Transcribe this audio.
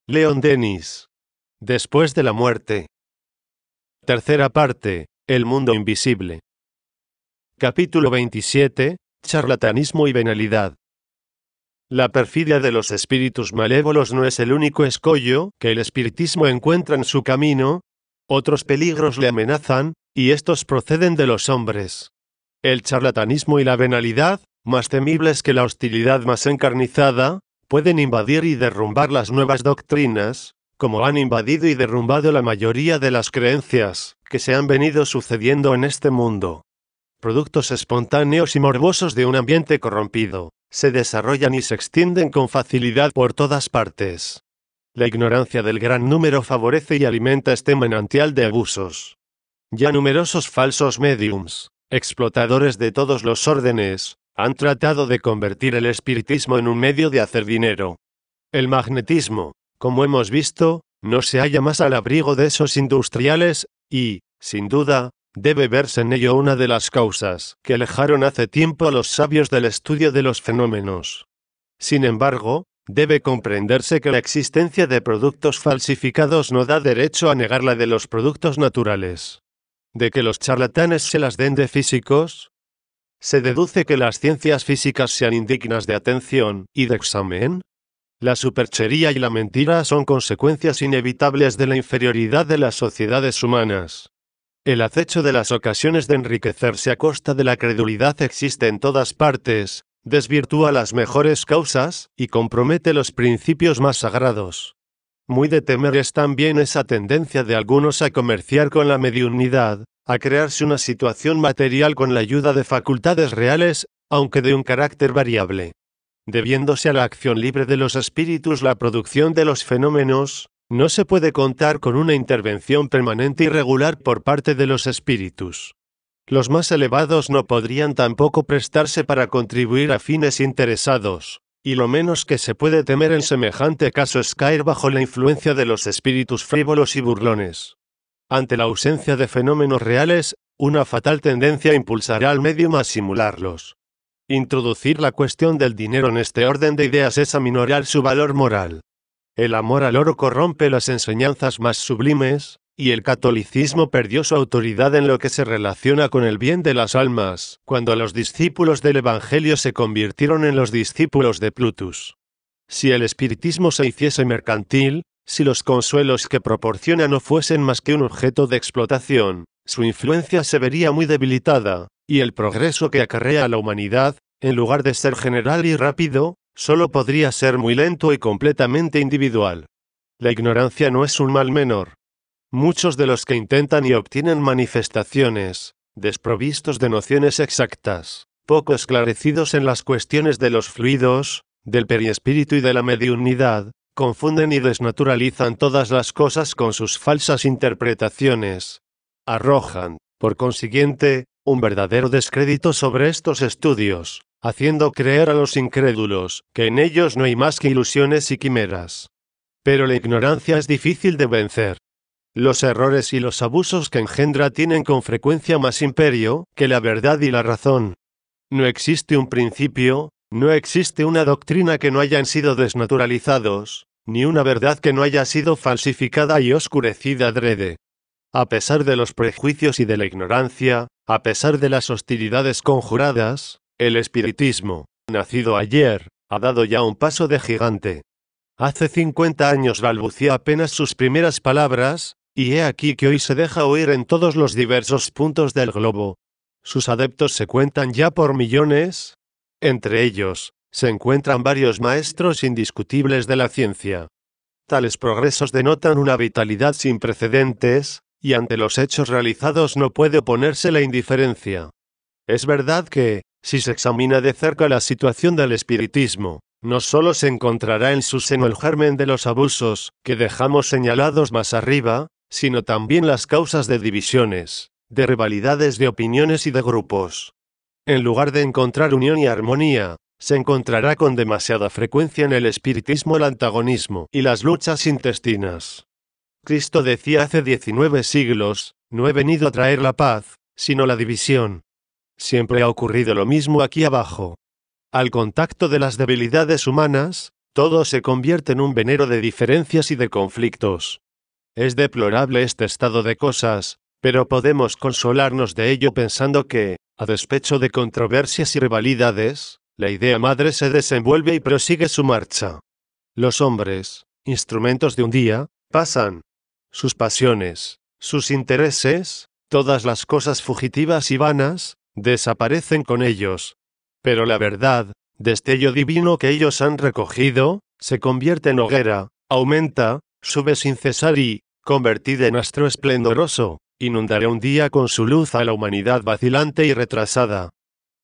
Leon Denis. Después de la muerte. Tercera parte. El mundo invisible. Capítulo 27. Charlatanismo y venalidad. La perfidia de los espíritus malévolos no es el único escollo que el espiritismo encuentra en su camino. Otros peligros le amenazan, y estos proceden de los hombres. El charlatanismo y la venalidad, más temibles que la hostilidad más encarnizada, pueden invadir y derrumbar las nuevas doctrinas, como han invadido y derrumbado la mayoría de las creencias que se han venido sucediendo en este mundo. Productos espontáneos y morbosos de un ambiente corrompido, se desarrollan y se extienden con facilidad por todas partes. La ignorancia del gran número favorece y alimenta este manantial de abusos. Ya numerosos falsos médiums, explotadores de todos los órdenes, han tratado de convertir el espiritismo en un medio de hacer dinero. El magnetismo, como hemos visto, no se halla más al abrigo de esos industriales, y, sin duda, debe verse en ello una de las causas que alejaron hace tiempo a los sabios del estudio de los fenómenos. Sin embargo, debe comprenderse que la existencia de productos falsificados no da derecho a negar la de los productos naturales. ¿De que los charlatanes se las den de físicos? ¿Se deduce que las ciencias físicas sean indignas de atención y de examen? La superchería y la mentira son consecuencias inevitables de la inferioridad de las sociedades humanas. El acecho de las ocasiones de enriquecerse a costa de la credulidad existe en todas partes, desvirtúa las mejores causas y compromete los principios más sagrados. Muy de temer es también esa tendencia de algunos a comerciar con la mediunidad, a crearse una situación material con la ayuda de facultades reales, aunque de un carácter variable. Debiéndose a la acción libre de los espíritus la producción de los fenómenos, no se puede contar con una intervención permanente y regular por parte de los espíritus. Los más elevados no podrían tampoco prestarse para contribuir a fines interesados, y lo menos que se puede temer en semejante caso es caer bajo la influencia de los espíritus frívolos y burlones. Ante la ausencia de fenómenos reales, una fatal tendencia impulsará al medium a simularlos. Introducir la cuestión del dinero en este orden de ideas es aminorar su valor moral. El amor al oro corrompe las enseñanzas más sublimes, y el catolicismo perdió su autoridad en lo que se relaciona con el bien de las almas, cuando los discípulos del Evangelio se convirtieron en los discípulos de Plutus. Si el espiritismo se hiciese mercantil, si los consuelos que proporciona no fuesen más que un objeto de explotación, su influencia se vería muy debilitada, y el progreso que acarrea a la humanidad, en lugar de ser general y rápido, solo podría ser muy lento y completamente individual. La ignorancia no es un mal menor. Muchos de los que intentan y obtienen manifestaciones, desprovistos de nociones exactas, poco esclarecidos en las cuestiones de los fluidos, del perispíritu y de la mediunidad, confunden y desnaturalizan todas las cosas con sus falsas interpretaciones. Arrojan, por consiguiente, un verdadero descrédito sobre estos estudios, haciendo creer a los incrédulos que en ellos no hay más que ilusiones y quimeras. Pero la ignorancia es difícil de vencer. Los errores y los abusos que engendra tienen con frecuencia más imperio que la verdad y la razón. No existe un principio, no existe una doctrina que no hayan sido desnaturalizados, ni una verdad que no haya sido falsificada y oscurecida adrede. A pesar de los prejuicios y de la ignorancia, a pesar de las hostilidades conjuradas, el espiritismo, nacido ayer, ha dado ya un paso de gigante. Hace 50 años balbució apenas sus primeras palabras, y he aquí que hoy se deja oír en todos los diversos puntos del globo. Sus adeptos se cuentan ya por millones. Entre ellos, se encuentran varios maestros indiscutibles de la ciencia. Tales progresos denotan una vitalidad sin precedentes, y ante los hechos realizados no puede oponerse la indiferencia. Es verdad que, si se examina de cerca la situación del espiritismo, no solo se encontrará en su seno el germen de los abusos que dejamos señalados más arriba, sino también las causas de divisiones, de rivalidades de opiniones y de grupos. En lugar de encontrar unión y armonía, se encontrará con demasiada frecuencia en el espiritismo el antagonismo y las luchas intestinas. Cristo decía hace 19 siglos, no he venido a traer la paz, sino la división. Siempre ha ocurrido lo mismo aquí abajo. Al contacto de las debilidades humanas, todo se convierte en un venero de diferencias y de conflictos. Es deplorable este estado de cosas, pero podemos consolarnos de ello pensando que, a despecho de controversias y rivalidades, la idea madre se desenvuelve y prosigue su marcha. Los hombres, instrumentos de un día, pasan. Sus pasiones, sus intereses, todas las cosas fugitivas y vanas, desaparecen con ellos. Pero la verdad, destello divino que ellos han recogido, se convierte en hoguera, aumenta, sube sin cesar y, convertida en astro esplendoroso, inundará un día con su luz a la humanidad vacilante y retrasada.